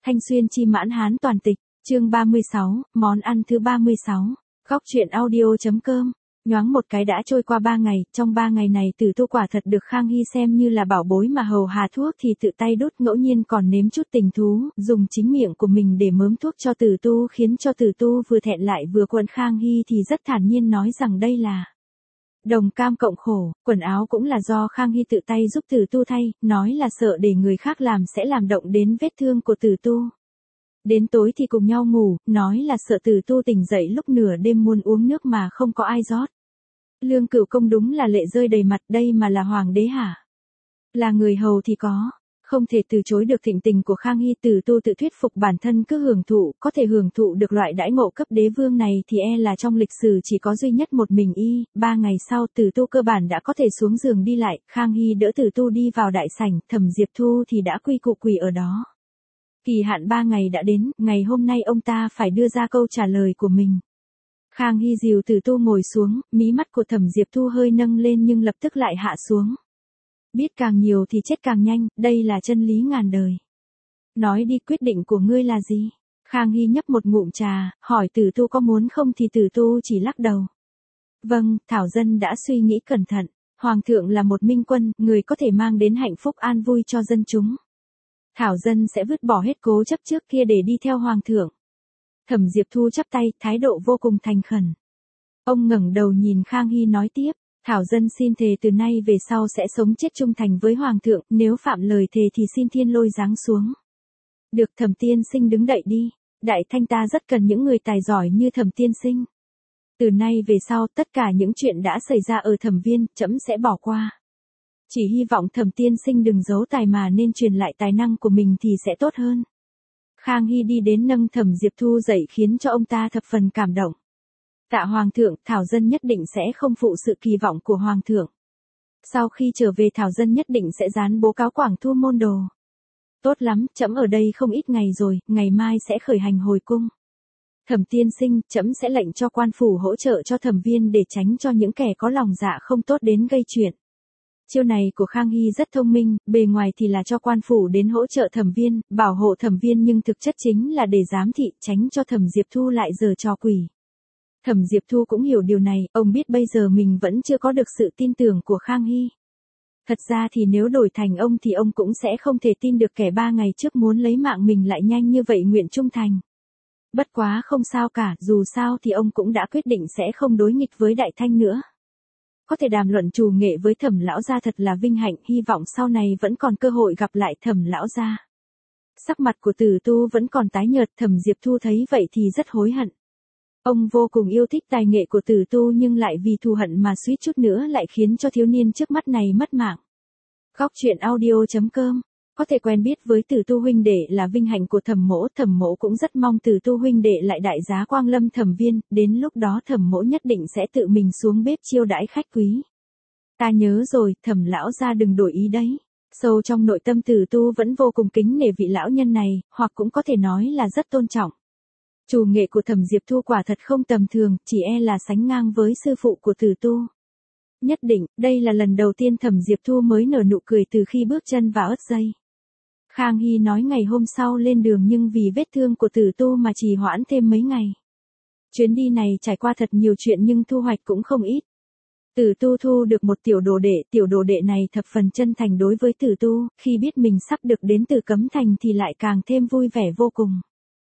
Thanh Xuyên chi mãn hán toàn tịch, chương 36, món ăn thứ 36. Góc truyện audio.com. Nhoáng một cái đã trôi qua 3 ngày, trong 3 ngày này Tử Tu quả thật được Khang Hy xem như là bảo bối mà hầu hà thuốc thì tự tay đút, ngẫu nhiên còn nếm chút tình thú, dùng chính miệng của mình để mớm thuốc cho Tử Tu, khiến cho Tử Tu vừa thẹn lại vừa quẫn. Khang Hy thì rất thản nhiên nói rằng đây là đồng cam cộng khổ, quần áo cũng là do Khang Hy tự tay giúp Tử Tu thay, nói là sợ để người khác làm sẽ làm động đến vết thương của Tử Tu. Đến tối thì cùng nhau ngủ, nói là sợ Tử Tu tỉnh dậy lúc nửa đêm muốn uống nước mà không có ai rót. Lương Cửu Công đúng là lệ rơi đầy mặt, đây mà là hoàng đế hả? Là người hầu thì có, không thể từ chối được thịnh tình của Khang Hy. Tử Tu tự thuyết phục bản thân cứ hưởng thụ, có thể hưởng thụ được loại đãi ngộ cấp đế vương này thì e là trong lịch sử chỉ có duy nhất một mình y. 3 ngày sau Tử Tu cơ bản đã có thể xuống giường đi lại, Khang Hy đỡ Tử Tu đi vào đại sảnh, Thẩm Diệp Thu thì đã quy củ quỳ ở đó. Kỳ hạn 3 ngày đã đến, ngày hôm nay ông ta phải đưa ra câu trả lời của mình. Khang Hy dìu Tử Tu ngồi xuống, mí mắt của Thẩm Diệp Thu hơi nâng lên nhưng lập tức lại hạ xuống. Biết càng nhiều thì chết càng nhanh, đây là chân lý ngàn đời. Nói đi, quyết định của ngươi là gì? Khang Hy nhấp một ngụm trà, hỏi Tử Tu có muốn không thì Tử Tu chỉ lắc đầu. Vâng, Thảo dân đã suy nghĩ cẩn thận. Hoàng thượng là một minh quân, người có thể mang đến hạnh phúc an vui cho dân chúng. Thảo dân sẽ vứt bỏ hết cố chấp trước kia để đi theo Hoàng thượng. Thẩm Diệp Thu chắp tay, thái độ vô cùng thành khẩn. Ông ngẩng đầu nhìn Khang Hy nói tiếp, Thảo dân xin thề từ nay về sau sẽ sống chết trung thành với Hoàng thượng, nếu phạm lời thề thì xin thiên lôi giáng xuống. Được, Thẩm tiên sinh đứng dậy đi, Đại Thanh ta rất cần những người tài giỏi như Thẩm tiên sinh. Từ nay về sau tất cả những chuyện đã xảy ra ở Thẩm viên, trẫm sẽ bỏ qua. Chỉ hy vọng Thẩm tiên sinh đừng giấu tài mà nên truyền lại tài năng của mình thì sẽ tốt hơn. Khang Hy đi đến nâng Thẩm Diệp Thu dậy khiến cho ông ta thập phần cảm động. Tạ Hoàng thượng, Thảo dân nhất định sẽ không phụ sự kỳ vọng của Hoàng thượng. Sau khi trở về Thảo dân nhất định sẽ dán bố cáo Quảng Thu môn đồ. Tốt lắm, trẫm ở đây không ít ngày rồi, ngày mai sẽ khởi hành hồi cung. Thẩm tiên sinh, trẫm sẽ lệnh cho quan phủ hỗ trợ cho Thẩm viên để tránh cho những kẻ có lòng dạ không tốt đến gây chuyện. Chiêu này của Khang Hy rất thông minh, bề ngoài thì là cho quan phủ đến hỗ trợ Thẩm viên, bảo hộ Thẩm viên nhưng thực chất chính là để giám thị, tránh cho Thẩm Diệp Thu lại giở trò quỷ. Thẩm Diệp Thu cũng hiểu điều này, ông biết bây giờ mình vẫn chưa có được sự tin tưởng của Khang Hy. Thật ra thì nếu đổi thành ông thì ông cũng sẽ không thể tin được kẻ 3 ngày trước muốn lấy mạng mình lại nhanh như vậy nguyện trung thành. Bất quá không sao cả, dù sao thì ông cũng đã quyết định sẽ không đối nghịch với Đại Thanh nữa. Có thể đàm luận trù nghệ với Thẩm lão gia thật là vinh hạnh, hy vọng sau này vẫn còn cơ hội gặp lại Thẩm lão gia. Sắc mặt của Tử Tu vẫn còn tái nhợt, Thẩm Diệp Thu thấy vậy thì rất hối hận. Ông vô cùng yêu thích tài nghệ của Tử Tu nhưng lại vì thù hận mà suýt chút nữa lại khiến cho thiếu niên trước mắt này mất mạng. Góc truyện audio.com. Có thể quen biết với Tử Tu huynh đệ là vinh hạnh của Thẩm mỗ cũng rất mong Tử Tu huynh đệ lại đại giá quang lâm Thẩm viên, đến lúc đó Thẩm mỗ nhất định sẽ tự mình xuống bếp chiêu đãi khách quý. Ta nhớ rồi, Thẩm lão gia đừng đổi ý đấy. Sâu trong nội tâm Tử Tu vẫn vô cùng kính nể vị lão nhân này, hoặc cũng có thể nói là rất tôn trọng. Trù nghệ của Thẩm Diệp Thu quả thật không tầm thường, chỉ e là sánh ngang với sư phụ của Tử Tu. Nhất định, đây là lần đầu tiên Thẩm Diệp Thu mới nở nụ cười từ khi bước chân vào ớt dây. Khang Hy nói ngày hôm sau lên đường nhưng vì vết thương của Tử Tu mà trì hoãn thêm mấy ngày. Chuyến đi này trải qua thật nhiều chuyện nhưng thu hoạch cũng không ít. Tử Tu thu được một tiểu đồ đệ này thập phần chân thành đối với Tử Tu, khi biết mình sắp được đến Tử Cấm Thành thì lại càng thêm vui vẻ vô cùng.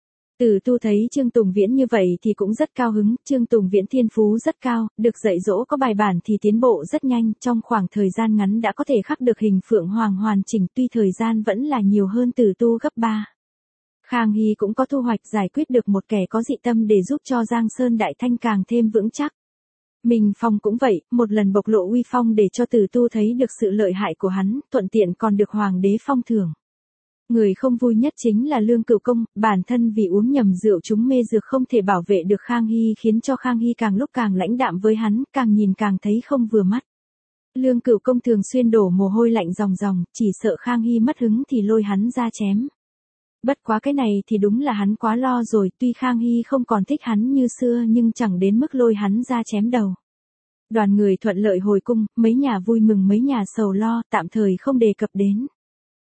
Tử Tu thấy Trương Tùng Viễn như vậy thì cũng rất cao hứng, Trương Tùng Viễn thiên phú rất cao, được dạy dỗ có bài bản thì tiến bộ rất nhanh, trong khoảng thời gian ngắn đã có thể khắc được hình Phượng Hoàng hoàn chỉnh, tuy thời gian vẫn là nhiều hơn Tử Tu gấp 3. Khang Hy cũng có thu hoạch, giải quyết được một kẻ có dị tâm để giúp cho Giang Sơn Đại Thanh càng thêm vững chắc. Minh Phong cũng vậy, một lần bộc lộ uy phong để cho Tử Tu thấy được sự lợi hại của hắn, thuận tiện còn được Hoàng đế phong thưởng. Người không vui nhất chính là Lương Cửu Công, bản thân vì uống nhầm rượu trúng mê dược không thể bảo vệ được Khang Hy khiến cho Khang Hy càng lúc càng lãnh đạm với hắn, càng nhìn càng thấy không vừa mắt. Lương Cửu Công thường xuyên đổ mồ hôi lạnh ròng ròng, chỉ sợ Khang Hy mất hứng thì lôi hắn ra chém. Bất quá cái này thì đúng là hắn quá lo rồi, tuy Khang Hy không còn thích hắn như xưa nhưng chẳng đến mức lôi hắn ra chém đầu. Đoàn người thuận lợi hồi cung, mấy nhà vui mừng mấy nhà sầu lo, tạm thời không đề cập đến.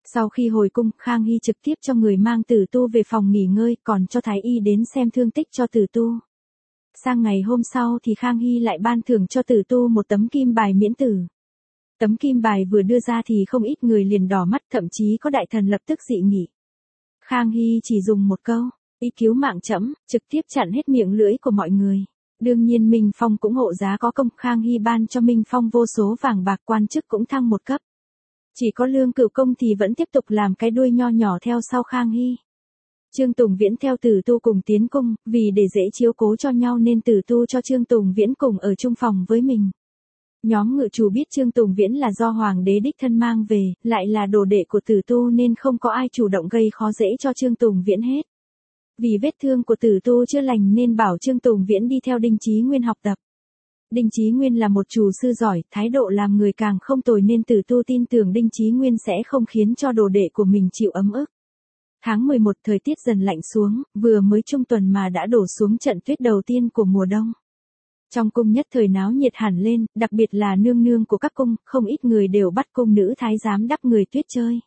Sau khi hồi cung, Khang Hy trực tiếp cho người mang Tử Tu về phòng nghỉ ngơi, còn cho thái y đến xem thương tích cho Tử Tu. Sang ngày hôm sau thì Khang Hy lại ban thưởng cho Tử Tu một tấm kim bài miễn tử. Tấm kim bài vừa đưa ra thì không ít người liền đỏ mắt, thậm chí có đại thần lập tức dị nghị. Khang Hy chỉ dùng một câu, ý cứu mạng trẫm, trực tiếp chặn hết miệng lưỡi của mọi người. Đương nhiên Minh Phong cũng hộ giá có công, Khang Hy ban cho Minh Phong vô số vàng bạc, quan chức cũng thăng một cấp. Chỉ có Lương Cửu Công thì vẫn tiếp tục làm cái đuôi nho nhỏ theo sau Khang Hy. Trương Tùng Viễn theo Tử Tu cùng tiến cung, vì để dễ chiếu cố cho nhau nên Tử Tu cho Trương Tùng Viễn cùng ở chung phòng với mình. Nhóm ngự chủ biết Trương Tùng Viễn là do Hoàng đế đích thân mang về, lại là đồ đệ của Tử Tu nên không có ai chủ động gây khó dễ cho Trương Tùng Viễn hết. Vì vết thương của Tử Tu chưa lành nên bảo Trương Tùng Viễn đi theo Đinh Chí Nguyên học tập. Đinh Chí Nguyên là một chủ sư giỏi, thái độ làm người càng không tồi nên Tử Tu tin tưởng Đinh Chí Nguyên sẽ không khiến cho đồ đệ của mình chịu ấm ức. Tháng 11 thời tiết dần lạnh xuống, vừa mới trung tuần mà đã đổ xuống trận tuyết đầu tiên của mùa đông. Trong cung nhất thời náo nhiệt hẳn lên, đặc biệt là nương nương của các cung, không ít người đều bắt cung nữ thái giám đắp người tuyết chơi.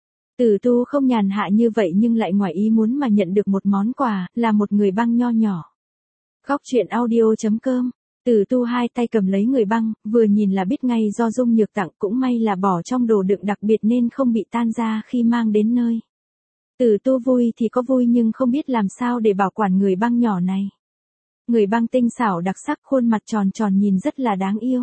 Tử Tu không nhàn hạ như vậy nhưng lại ngoài ý muốn mà nhận được một món quà, là một người băng nho nhỏ. Góc truyện audio.com. Tử Tu hai tay cầm lấy người băng, vừa nhìn là biết ngay do Dung Nhược tặng, cũng may là bỏ trong đồ đựng đặc biệt nên không bị tan ra khi mang đến nơi. Tử Tu vui thì có vui nhưng không biết làm sao để bảo quản người băng nhỏ này. Người băng tinh xảo đặc sắc, khuôn mặt tròn tròn nhìn rất là đáng yêu.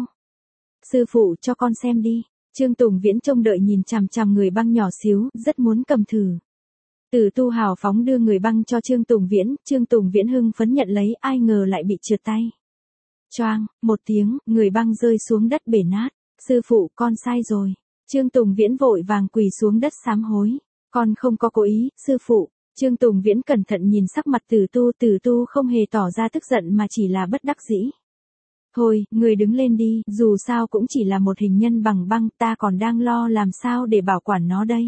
Sư phụ cho con xem đi. Trương Tùng Viễn trông đợi nhìn chằm chằm người băng nhỏ xíu, rất muốn cầm thử. Tử Tu hào phóng đưa người băng cho Trương Tùng Viễn hưng phấn nhận lấy, ai ngờ lại bị trượt tay. Choang, một tiếng, người băng rơi xuống đất bể nát. Sư phụ, con sai rồi. Trương Tùng Viễn vội vàng quỳ xuống đất sám hối. Con không có cố ý, sư phụ. Trương Tùng Viễn cẩn thận nhìn sắc mặt Tử Tu không hề tỏ ra tức giận mà chỉ là bất đắc dĩ. Thôi, người đứng lên đi, dù sao cũng chỉ là một hình nhân bằng băng, ta còn đang lo làm sao để bảo quản nó đây.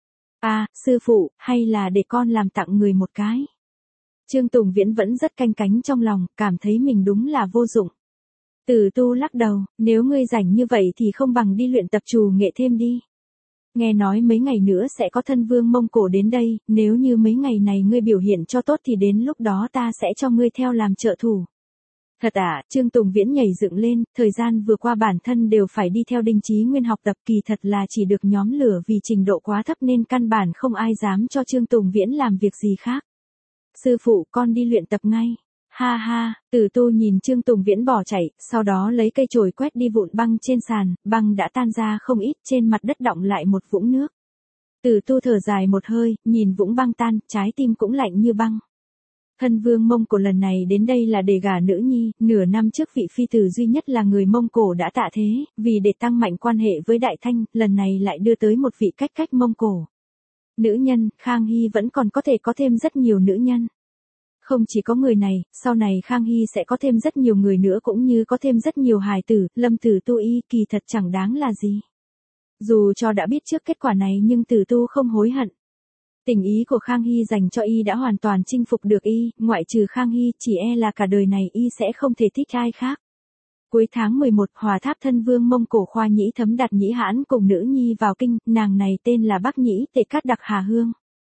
À, sư phụ, hay là để con làm tặng người một cái. Trương Tùng Viễn vẫn rất canh cánh trong lòng, cảm thấy mình đúng là vô dụng. Tử Tu lắc đầu, nếu ngươi rảnh như vậy thì không bằng đi luyện tập trù nghệ thêm đi. Nghe nói mấy ngày nữa sẽ có thân vương Mông Cổ đến đây, nếu như mấy ngày này ngươi biểu hiện cho tốt thì đến lúc đó ta sẽ cho ngươi theo làm trợ thủ. Thật à, Trương Tùng Viễn nhảy dựng lên, thời gian vừa qua bản thân đều phải đi theo Đinh Chí Nguyên học tập, kỳ thật là chỉ được nhóm lửa vì trình độ quá thấp nên căn bản không ai dám cho Trương Tùng Viễn làm việc gì khác. Sư phụ, con đi luyện tập ngay. Ha ha, Tử Tu nhìn Trương Tùng Viễn bỏ chạy, sau đó lấy cây chổi quét đi vụn băng trên sàn, băng đã tan ra không ít, trên mặt đất đọng lại một vũng nước. Tử Tu thở dài một hơi, nhìn vũng băng tan, trái tim cũng lạnh như băng. Thân vương Mông Cổ lần này đến đây là để gả nữ nhi, nửa năm trước vị phi tử duy nhất là người Mông Cổ đã tạ thế, vì để tăng mạnh quan hệ với Đại Thanh, lần này lại đưa tới một vị cách Mông Cổ. Nữ nhân, Khang Hy vẫn còn có thể có thêm rất nhiều nữ nhân. Không chỉ có người này, sau này Khang Hy sẽ có thêm rất nhiều người nữa cũng như có thêm rất nhiều hài tử, Lâm Tử Tu y kỳ thật chẳng đáng là gì. Dù cho đã biết trước kết quả này nhưng Tử Tu không hối hận. Tình ý của Khang Hy dành cho y đã hoàn toàn chinh phục được y, ngoại trừ Khang Hy chỉ là cả đời này y sẽ không thể thích ai khác. Cuối tháng 11, Hòa Tháp thân vương Mông Cổ Khoa Nhĩ Thấm đặt Nhĩ Hãn cùng nữ nhi vào kinh, nàng này tên là Bắc Nhĩ Tề Cát Đặc Hà Hương.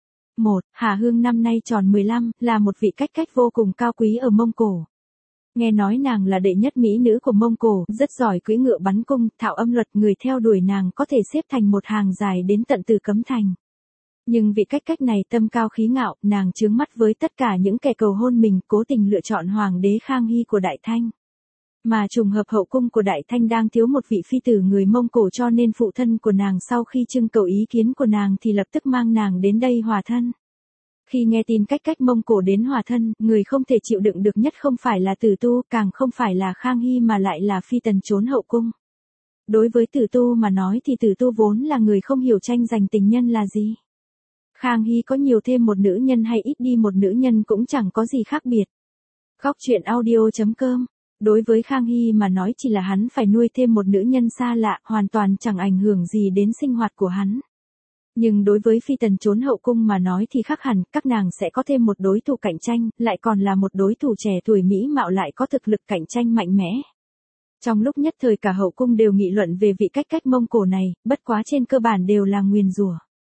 Hà Hương năm nay tròn 15, là một vị cách vô cùng cao quý ở Mông Cổ. Nghe nói nàng là đệ nhất mỹ nữ của Mông Cổ, rất giỏi cưỡi ngựa bắn cung, thạo âm luật, người theo đuổi nàng có thể xếp thành một hàng dài đến tận Từ Cấm Thành. Nhưng vị cách này tâm cao khí ngạo, nàng chướng mắt với tất cả những kẻ cầu hôn mình, cố tình lựa chọn Hoàng đế Khang Hy của Đại Thanh. Mà trùng hợp hậu cung của Đại Thanh đang thiếu một vị phi tử người Mông Cổ cho nên phụ thân của nàng sau khi trưng cầu ý kiến của nàng thì lập tức mang nàng đến đây hòa thân. Khi nghe tin cách Mông Cổ đến hòa thân, người không thể chịu đựng được nhất không phải là Tử Tu, càng không phải là Khang Hy mà lại là Phi Tần trốn hậu cung. Đối với Tử Tu mà nói thì Tử Tu vốn là người không hiểu tranh giành tình nhân là gì. Khang Hy có nhiều thêm một nữ nhân hay ít đi một nữ nhân cũng chẳng có gì khác biệt. Góc truyện audio.com. Đối với Khang Hy mà nói chỉ là hắn phải nuôi thêm một nữ nhân xa lạ, hoàn toàn chẳng ảnh hưởng gì đến sinh hoạt của hắn. Nhưng đối với Phi Tần trốn hậu cung mà nói thì khác hẳn, các nàng sẽ có thêm một đối thủ cạnh tranh, lại còn là một đối thủ trẻ tuổi mỹ mạo lại có thực lực cạnh tranh mạnh mẽ. Trong lúc nhất thời cả hậu cung đều nghị luận về vị cách Mông Cổ này, bất quá trên cơ bản đều là nguyền rủa.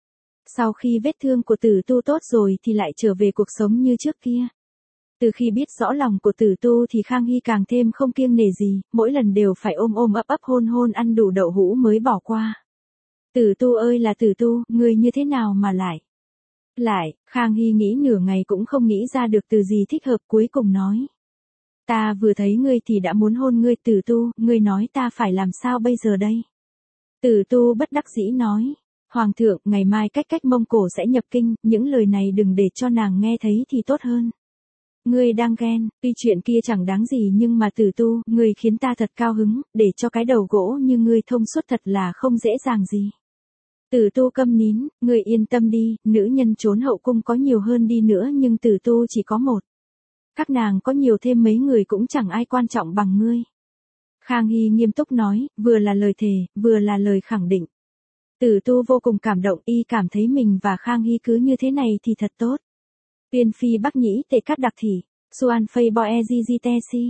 Sau khi vết thương của Tử Tu tốt rồi thì lại trở về cuộc sống như trước kia. Từ khi biết rõ lòng của Tử Tu thì Khang Hy càng thêm không kiêng nể gì, mỗi lần đều phải ôm ôm ấp ấp hôn hôn ăn đủ đậu hũ mới bỏ qua. Tử Tu ơi là Tử Tu, người như thế nào mà lại? Khang Hy nghĩ nửa ngày cũng không nghĩ ra được từ gì thích hợp, cuối cùng nói. Ta vừa thấy ngươi thì đã muốn hôn ngươi Tử Tu, ngươi nói ta phải làm sao bây giờ đây? Tử Tu bất đắc dĩ nói. Hoàng thượng, ngày mai cách Mông Cổ sẽ nhập kinh, những lời này đừng để cho nàng nghe thấy thì tốt hơn. Ngươi đang ghen, tuy chuyện kia chẳng đáng gì nhưng mà Tử Tu, ngươi khiến ta thật cao hứng, để cho cái đầu gỗ như ngươi thông suốt thật là không dễ dàng gì. Tử Tu câm nín, ngươi yên tâm đi, nữ nhân trốn hậu cung có nhiều hơn đi nữa nhưng Tử Tu chỉ có một. Các nàng có nhiều thêm mấy người cũng chẳng ai quan trọng bằng ngươi. Khang Hy nghiêm túc nói, vừa là lời thề, vừa là lời khẳng định. Tử Tu vô cùng cảm động, y cảm thấy mình và Khang Hy cứ như thế này thì thật tốt. Tiên phi Bắc Nhĩ Tề Cát Đặc Thị, Suan Phây Boe Gigi Tesi,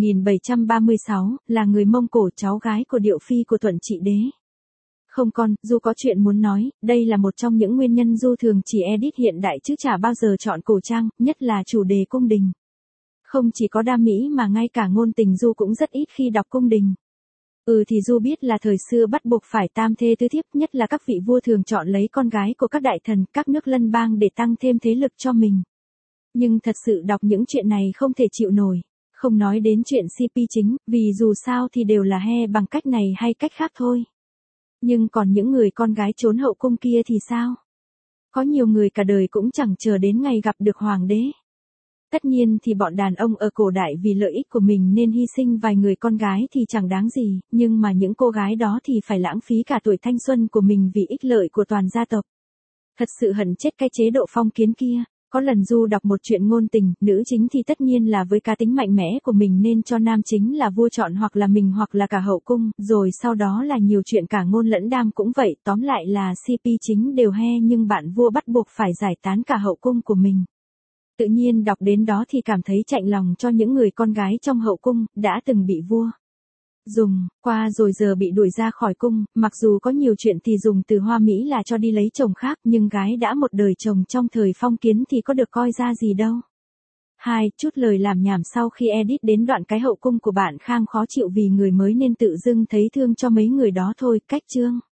1736, là người Mông Cổ, cháu gái của Điệu Phi của Thuận Trị Đế. Không con, Du có chuyện muốn nói, đây là một trong những nguyên nhân Du thường chỉ edit hiện đại chứ chả bao giờ chọn cổ trang, nhất là chủ đề cung đình. Không chỉ có đam mỹ mà ngay cả ngôn tình Du cũng rất ít khi đọc cung đình. Thì Du biết là thời xưa bắt buộc phải tam thê tứ thiếp, nhất là các vị vua thường chọn lấy con gái của các đại thần, các nước lân bang để tăng thêm thế lực cho mình. Nhưng thật sự đọc những chuyện này không thể chịu nổi. Không nói đến chuyện CP chính, vì dù sao thì đều là he bằng cách này hay cách khác thôi. Nhưng còn những người con gái trốn hậu cung kia thì sao? Có nhiều người cả đời cũng chẳng chờ đến ngày gặp được hoàng đế. Tất nhiên thì bọn đàn ông ở cổ đại vì lợi ích của mình nên hy sinh vài người con gái thì chẳng đáng gì, nhưng mà những cô gái đó thì phải lãng phí cả tuổi thanh xuân của mình vì ích lợi của toàn gia tộc. Thật sự hận chết cái chế độ phong kiến kia. Có lần Du đọc một chuyện ngôn tình, nữ chính thì tất nhiên là với cá tính mạnh mẽ của mình nên cho nam chính là vua chọn hoặc là mình hoặc là cả hậu cung, rồi sau đó là nhiều chuyện cả ngôn lẫn đam cũng vậy, tóm lại là CP chính đều he nhưng bạn vua bắt buộc phải giải tán cả hậu cung của mình. Tự nhiên đọc đến đó thì cảm thấy chạnh lòng cho những người con gái trong hậu cung, đã từng bị vua dùng qua rồi giờ bị đuổi ra khỏi cung, mặc dù có nhiều chuyện thì dùng từ hoa mỹ là cho đi lấy chồng khác, nhưng gái đã một đời chồng trong thời phong kiến thì có được coi ra gì đâu. Chút lời làm nhảm sau khi edit đến đoạn cái hậu cung của bạn Khang khó chịu vì người mới nên tự dưng thấy thương cho mấy người đó thôi, cách chương.